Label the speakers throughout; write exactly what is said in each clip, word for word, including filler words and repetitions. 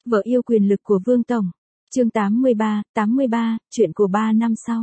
Speaker 1: Vợ yêu quyền lực của Vương Tổng. Chương tám mươi ba, tám mươi ba, chuyện của ba năm sau.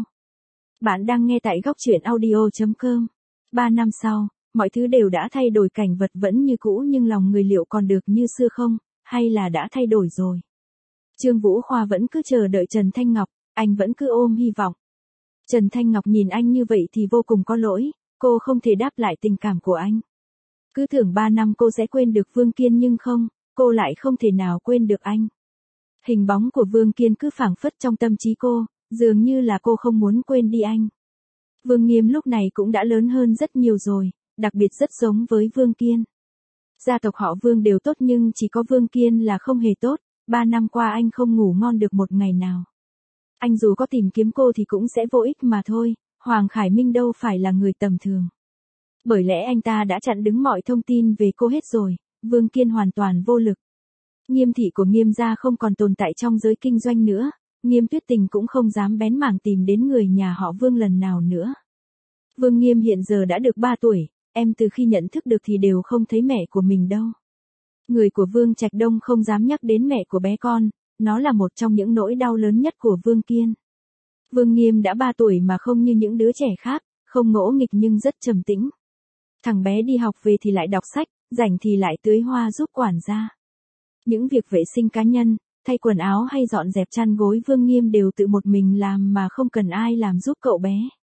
Speaker 1: Bạn đang nghe tại góc truyện audio chấm com. Ba năm sau, mọi thứ đều đã thay đổi, cảnh vật vẫn như cũ nhưng lòng người liệu còn được như xưa không, hay là đã thay đổi rồi? Trương Vũ Khoa vẫn cứ chờ đợi Trần Thanh Ngọc, anh vẫn cứ ôm hy vọng. Trần Thanh Ngọc nhìn anh như vậy thì vô cùng có lỗi, cô không thể đáp lại tình cảm của anh. Cứ tưởng ba năm cô sẽ quên được Vương Kiên nhưng không, cô lại không thể nào quên được anh. Hình bóng của Vương Kiên cứ phảng phất trong tâm trí cô, dường như là cô không muốn quên đi anh. Vương Nghiêm lúc này cũng đã lớn hơn rất nhiều rồi, đặc biệt rất giống với Vương Kiên. Gia tộc họ Vương đều tốt nhưng chỉ có Vương Kiên là không hề tốt, ba năm qua anh không ngủ ngon được một ngày nào. Anh dù có tìm kiếm cô thì cũng sẽ vô ích mà thôi, Hoàng Khải Minh đâu phải là người tầm thường. Bởi lẽ anh ta đã chặn đứng mọi thông tin về cô hết rồi, Vương Kiên hoàn toàn vô lực. Nghiêm thị của Nghiêm gia không còn tồn tại trong giới kinh doanh nữa, Nghiêm Tuyết Tình cũng không dám bén mảng tìm đến người nhà họ Vương lần nào nữa. Vương Nghiêm hiện giờ đã được ba tuổi, em từ khi nhận thức được thì đều không thấy mẹ của mình đâu. Người của Vương Trạch Đông không dám nhắc đến mẹ của bé con, nó là một trong những nỗi đau lớn nhất của Vương Kiên. Vương Nghiêm đã ba tuổi mà không như những đứa trẻ khác, không ngỗ nghịch nhưng rất trầm tĩnh. Thằng bé đi học về thì lại đọc sách, rảnh thì lại tưới hoa giúp quản gia. Những việc vệ sinh cá nhân, thay quần áo hay dọn dẹp chăn gối Vương Nghiêm đều tự một mình làm mà không cần ai làm giúp cậu bé.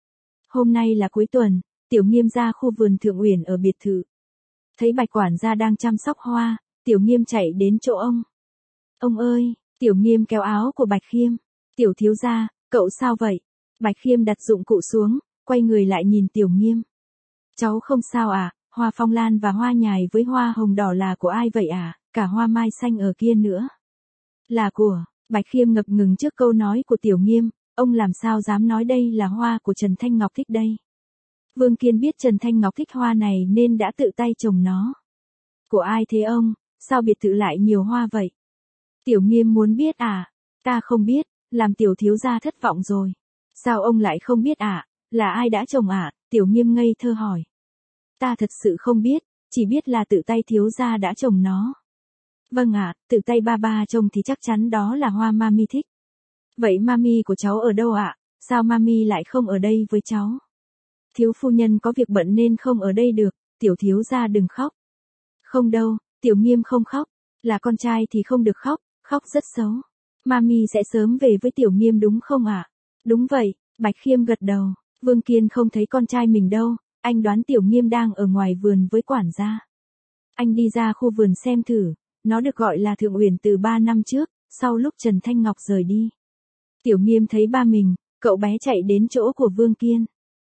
Speaker 1: Hôm nay là cuối tuần, Tiểu Nghiêm ra khu vườn Thượng Uyển ở biệt thự. Thấy Bạch quản gia đang chăm sóc hoa, Tiểu Nghiêm chạy đến chỗ ông. Ông ơi, Tiểu Nghiêm kéo áo của Bạch Khiêm. Tiểu thiếu gia, cậu sao vậy? Bạch Khiêm đặt dụng cụ xuống, quay người lại nhìn Tiểu Nghiêm. Cháu không sao à, hoa phong lan và hoa nhài với hoa hồng đỏ là của ai vậy à, cả hoa mai xanh ở kia nữa. Là của, Bạch Khiêm ngập ngừng trước câu nói của Tiểu Nghiêm, ông làm sao dám nói đây là hoa của Trần Thanh Ngọc thích đây. Vương Kiên biết Trần Thanh Ngọc thích hoa này nên đã tự tay trồng nó. Của ai thế ông, sao biệt thự lại nhiều hoa vậy? Tiểu Nghiêm muốn biết à, ta không biết, làm Tiểu thiếu gia thất vọng rồi. Sao ông lại không biết à, là ai đã trồng à, Tiểu Nghiêm ngây thơ hỏi. Ta thật sự không biết, chỉ biết là tự tay thiếu gia đã trồng nó. Vâng ạ, tự tay ba ba trồng thì chắc chắn đó là hoa mami thích. Vậy mami của cháu ở đâu ạ? Sao mami lại không ở đây với cháu? Thiếu phu nhân có việc bận nên không ở đây được, Tiểu thiếu gia đừng khóc. Không đâu, Tiểu Nghiêm không khóc, là con trai thì không được khóc, khóc rất xấu. Mami sẽ sớm về với Tiểu Nghiêm đúng không ạ? Đúng vậy, Bạch Khiêm gật đầu. Vương Kiên không thấy con trai mình đâu, anh đoán Tiểu Nghiêm đang ở ngoài vườn với quản gia. Anh đi ra khu vườn xem thử, nó được gọi là Thượng Uyển từ ba năm trước, sau lúc Trần Thanh Ngọc rời đi. Tiểu Nghiêm thấy ba mình, cậu bé chạy đến chỗ của Vương Kiên.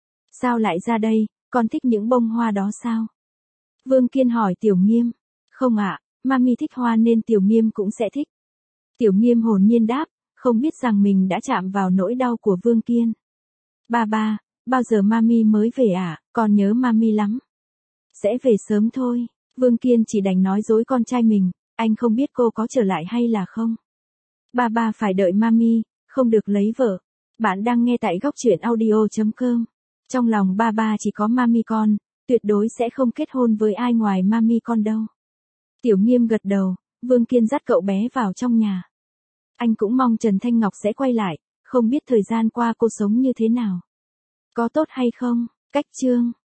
Speaker 1: Sao lại ra đây, con thích những bông hoa đó sao? Vương Kiên hỏi Tiểu Nghiêm. Không ạ, mami thích hoa nên Tiểu Nghiêm cũng sẽ thích. Tiểu Nghiêm hồn nhiên đáp, không biết rằng mình đã chạm vào nỗi đau của Vương Kiên. Ba ba, bao giờ mami mới về à, con nhớ mami lắm. Sẽ về sớm thôi, Vương Kiên chỉ đành nói dối con trai mình, anh không biết cô có trở lại hay là không. Ba ba phải đợi mami, không được lấy vợ. Bạn đang nghe tại góc truyện audio chấm com. Trong lòng ba ba chỉ có mami con, tuyệt đối sẽ không kết hôn với ai ngoài mami con đâu. Tiểu Nghiêm gật đầu, Vương Kiên dắt cậu bé vào trong nhà. Anh cũng mong Trần Thanh Ngọc sẽ quay lại, không biết thời gian qua cô sống như thế nào. Có tốt hay không? Cách chương